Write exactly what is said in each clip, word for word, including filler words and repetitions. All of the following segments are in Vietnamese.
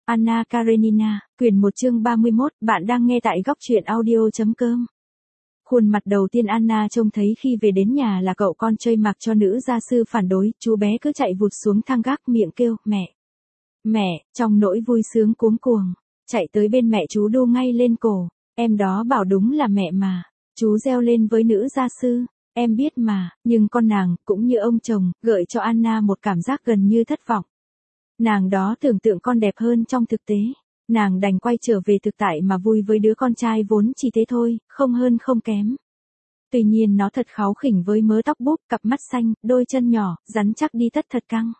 Anna Karenina, quyển một chương ba mươi mốt, bạn đang nghe tại góc truyện audio.com. Khuôn mặt đầu tiên Anna trông thấy khi về đến nhà là cậu con trai mặc cho nữ gia sư phản đối, chú bé cứ chạy vụt xuống thang gác miệng kêu, mẹ. Mẹ, trong nỗi vui sướng cuống cuồng, chạy tới bên mẹ chú đô ngay lên cổ, em đó bảo đúng là mẹ mà, chú reo lên với nữ gia sư, em biết mà, nhưng con nàng, cũng như ông chồng, gợi cho Anna một cảm giác gần như thất vọng. Nàng đó tưởng tượng con đẹp hơn trong thực tế, nàng đành quay trở về thực tại mà vui với đứa con trai vốn chỉ thế thôi, không hơn không kém. Tuy nhiên nó thật kháu khỉnh với mớ tóc búp, cặp mắt xanh, đôi chân nhỏ, rắn chắc đi tất thật căng.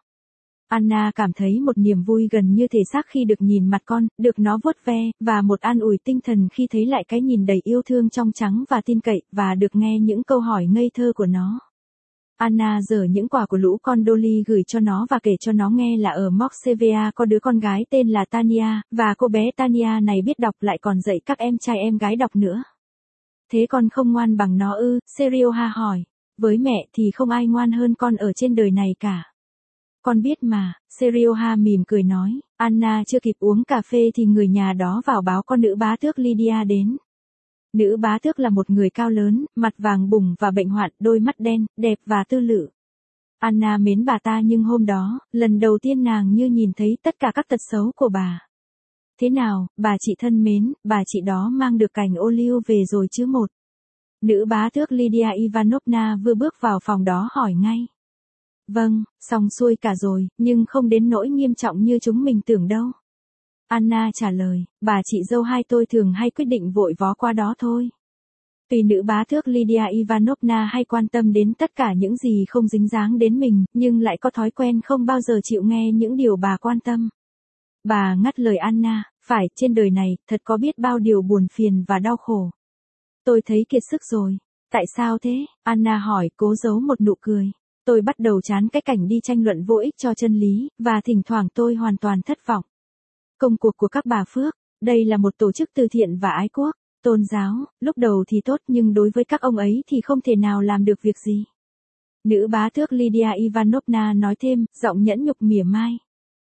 Anna cảm thấy một niềm vui gần như thể xác khi được nhìn mặt con, được nó vuốt ve, và một an ủi tinh thần khi thấy lại cái nhìn đầy yêu thương trong trắng và tin cậy, và được nghe những câu hỏi ngây thơ của nó. Anna giở những quà của lũ con Dolly gửi cho nó và kể cho nó nghe là ở Moksevia có đứa con gái tên là Tania, và cô bé Tania này biết đọc lại còn dạy các em trai em gái đọc nữa. Thế con không ngoan bằng nó ư? Serioha hỏi. Với mẹ thì không ai ngoan hơn con ở trên đời này cả. Con biết mà, Serioha mỉm cười nói. Anna chưa kịp uống cà phê thì người nhà đó vào báo con nữ bá tước Lydia đến. Nữ bá tước là một người cao lớn, mặt vàng bùng và bệnh hoạn, đôi mắt đen, đẹp và tư lự. Anna mến bà ta nhưng hôm đó, lần đầu tiên nàng như nhìn thấy tất cả các tật xấu của bà. Thế nào, bà chị thân mến, bà chị đó mang được cành ô liu về rồi chứ một. Nữ bá tước Lydia Ivanovna vừa bước vào phòng đó hỏi ngay. Vâng, xong xuôi cả rồi, nhưng không đến nỗi nghiêm trọng như chúng mình tưởng đâu. Anna trả lời, bà chị dâu hai tôi thường hay quyết định vội vó qua đó thôi. Tuy nữ bá tước Lydia Ivanovna hay quan tâm đến tất cả những gì không dính dáng đến mình, nhưng lại có thói quen không bao giờ chịu nghe những điều bà quan tâm. Bà ngắt lời Anna, phải, trên đời này, thật có biết bao điều buồn phiền và đau khổ. Tôi thấy kiệt sức rồi. Tại sao thế? Anna hỏi, cố giấu một nụ cười. Tôi bắt đầu chán cái cảnh đi tranh luận vô ích cho chân lý, và thỉnh thoảng tôi hoàn toàn thất vọng. Công cuộc của các bà Phước, đây là một tổ chức từ thiện và ái quốc, tôn giáo, lúc đầu thì tốt nhưng đối với các ông ấy thì không thể nào làm được việc gì. Nữ bá tước Lydia Ivanovna nói thêm, giọng nhẫn nhục mỉa mai.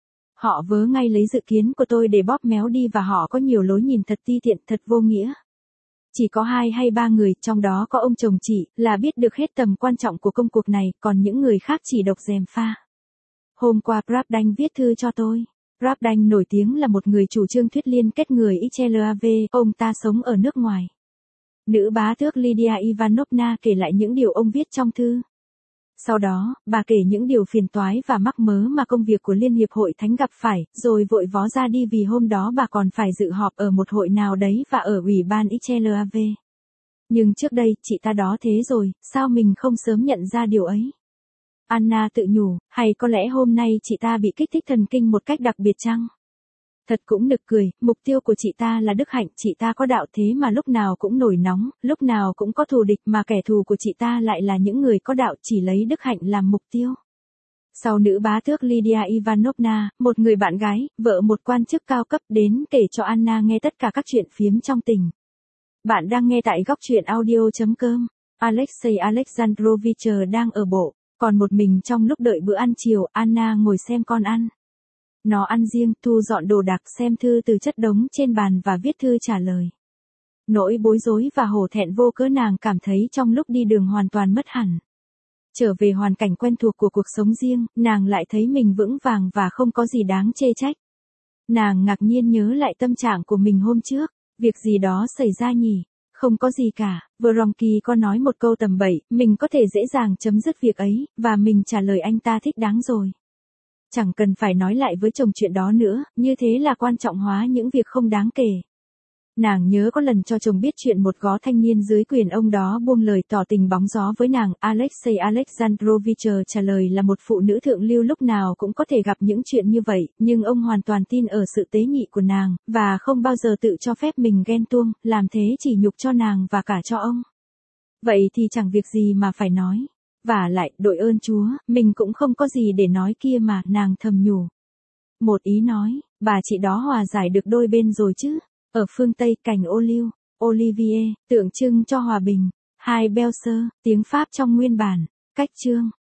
Họ vớ ngay lấy dự kiến của tôi để bóp méo đi và họ có nhiều lối nhìn thật ti tiện, thật vô nghĩa. Chỉ có hai hay ba người, trong đó có ông chồng chị, là biết được hết tầm quan trọng của công cuộc này, còn những người khác chỉ độc dèm pha. Hôm qua Pravdang viết thư cho tôi. Pravdang nổi tiếng là một người chủ trương thuyết liên kết người Ichlav, ông ta sống ở nước ngoài. Nữ bá tước Lydia Ivanovna kể lại những điều ông viết trong thư. Sau đó, bà kể những điều phiền toái và mắc mớ mà công việc của Liên hiệp hội thánh gặp phải, rồi vội vó ra đi vì hôm đó bà còn phải dự họp ở một hội nào đấy và ở ủy ban Ichlav. Nhưng trước đây, chị ta đó thế rồi, sao mình không sớm nhận ra điều ấy? Anna tự nhủ, hay có lẽ hôm nay chị ta bị kích thích thần kinh một cách đặc biệt chăng? Thật cũng nực cười, mục tiêu của chị ta là đức hạnh, chị ta có đạo thế mà lúc nào cũng nổi nóng, lúc nào cũng có thù địch mà kẻ thù của chị ta lại là những người có đạo chỉ lấy đức hạnh làm mục tiêu. Sau nữ bá tước Lydia Ivanovna, một người bạn gái, vợ một quan chức cao cấp đến kể cho Anna nghe tất cả các chuyện phiếm trong tình. Bạn đang nghe tại góc truyện audio.com. Alexei Alexandrovich đang ở bộ. Còn một mình trong lúc đợi bữa ăn chiều, Anna ngồi xem con ăn. Nó ăn riêng, thu dọn đồ đạc, xem thư từ chất đống trên bàn và viết thư trả lời. Nỗi bối rối và hổ thẹn vô cớ nàng cảm thấy trong lúc đi đường hoàn toàn mất hẳn. Trở về hoàn cảnh quen thuộc của cuộc sống riêng, nàng lại thấy mình vững vàng và không có gì đáng chê trách. Nàng ngạc nhiên nhớ lại tâm trạng của mình hôm trước, việc gì đó xảy ra nhỉ? Không có gì cả, Vronsky có nói một câu tầm bậy, mình có thể dễ dàng chấm dứt việc ấy, và mình trả lời anh ta thích đáng rồi. Chẳng cần phải nói lại với chồng chuyện đó nữa, như thế là quan trọng hóa những việc không đáng kể. Nàng nhớ có lần cho chồng biết chuyện một gó thanh niên dưới quyền ông đó buông lời tỏ tình bóng gió với nàng. Alexei Alexandrovich trả lời là một phụ nữ thượng lưu lúc nào cũng có thể gặp những chuyện như vậy, nhưng ông hoàn toàn tin ở sự tế nhị của nàng, và không bao giờ tự cho phép mình ghen tuông, làm thế chỉ nhục cho nàng và cả cho ông. Vậy thì chẳng việc gì mà phải nói. Vả lại, đội ơn Chúa, mình cũng không có gì để nói kia mà, nàng thầm nhủ. Một ý nói, bà chị đó hòa giải được đôi bên rồi chứ. Ở phương Tây, cành ô liu, Olivier, tượng trưng cho hòa bình. Hai Belser, tiếng Pháp trong nguyên bản. Cách chương.